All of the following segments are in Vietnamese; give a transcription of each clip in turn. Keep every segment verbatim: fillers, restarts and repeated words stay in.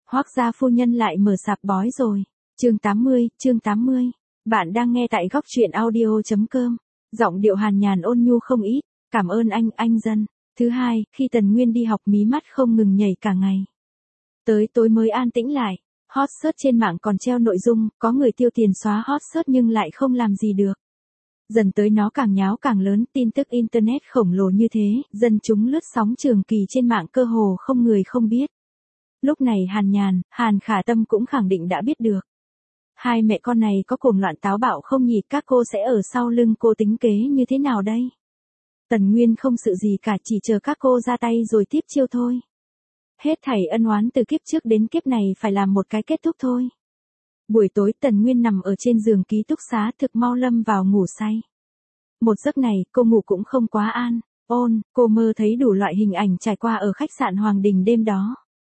Hoác gia phu nhân lại mở sạp bói rồi. Chương tám mươi, chương tám mươi. Bạn đang nghe tại góc truyện audio chấm com. Giọng điệu hàn nhàn ôn nhu không ít. Cảm ơn anh, anh Dân. Thứ hai, khi Tần Nguyên đi học mí mắt không ngừng nhảy cả ngày. Tới tối mới an tĩnh lại. Hot search trên mạng còn treo nội dung, có người tiêu tiền xóa hot search nhưng lại không làm gì được. Dần tới nó càng nháo càng lớn, tin tức Internet khổng lồ như thế, dân chúng lướt sóng trường kỳ trên mạng cơ hồ không người không biết. Lúc này Hàn Nhàn, Hàn Khả Tâm cũng khẳng định đã biết được. Hai mẹ con này có cuồng loạn táo bạo không nhỉ, các cô sẽ ở sau lưng cô tính kế như thế nào đây? Tần Nguyên không sự gì cả, chỉ chờ các cô ra tay rồi tiếp chiêu thôi. Hết thảy ân oán từ kiếp trước đến kiếp này phải làm một cái kết thúc thôi. Buổi tối Tần Nguyên nằm ở trên giường ký túc xá thực mau lâm vào ngủ say. Một giấc này cô ngủ cũng không quá an, ôn, cô mơ thấy đủ loại hình ảnh trải qua ở khách sạn Hoàng Đình đêm đó.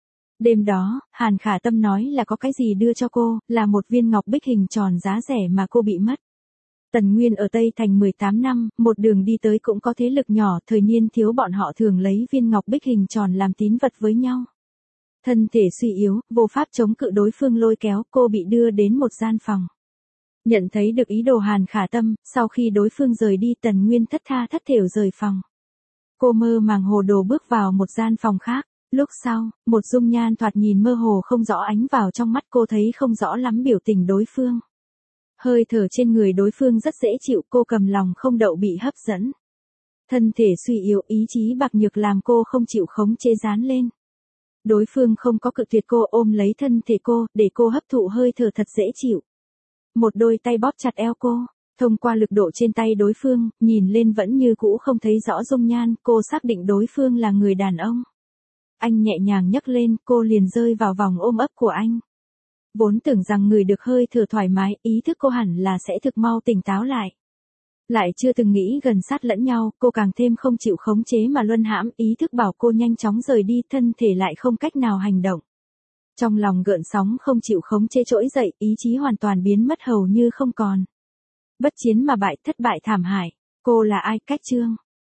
Đêm đó, Hàn Khả Tâm nói là có cái gì đưa cho cô, là một viên ngọc bích hình tròn giá rẻ mà cô bị mất. Tần Nguyên ở Tây Thành mười tám năm, một đường đi tới cũng có thế lực nhỏ, thời niên thiếu bọn họ thường lấy viên ngọc bích hình tròn làm tín vật với nhau. Thân thể suy yếu, vô pháp chống cự đối phương lôi kéo, cô bị đưa đến một gian phòng. Nhận thấy được ý đồ Hàn Khả Tâm, sau khi đối phương rời đi Tần Nguyên thất tha thất thểu rời phòng. Cô mơ màng hồ đồ bước vào một gian phòng khác. Lúc sau, một dung nhan thoạt nhìn mơ hồ không rõ ánh vào trong mắt cô, thấy không rõ lắm biểu tình đối phương. Hơi thở trên người đối phương rất dễ chịu, cô cầm lòng không đậu bị hấp dẫn. Thân thể suy yếu, ý chí bạc nhược làm cô không chịu khống chế dán lên. Đối phương không có cự tuyệt cô, ôm lấy thân thể cô, để cô hấp thụ hơi thở thật dễ chịu. Một đôi tay bóp chặt eo cô, thông qua lực độ trên tay đối phương, nhìn lên vẫn như cũ không thấy rõ dung nhan, cô xác định đối phương là người đàn ông. Anh nhẹ nhàng nhấc lên, cô liền rơi vào vòng ôm ấp của anh. Vốn tưởng rằng người được hơi thở thoải mái, ý thức cô hẳn là sẽ thực mau tỉnh táo lại. Lại chưa từng nghĩ gần sát lẫn nhau, cô càng thêm không chịu khống chế mà luân hãm, ý thức bảo cô nhanh chóng rời đi, thân thể lại không cách nào hành động. Trong lòng gợn sóng không chịu khống chế trỗi dậy, ý chí hoàn toàn biến mất hầu như không còn. Bất chiến mà bại, thất bại thảm hại. Cô là ai? Cách chương.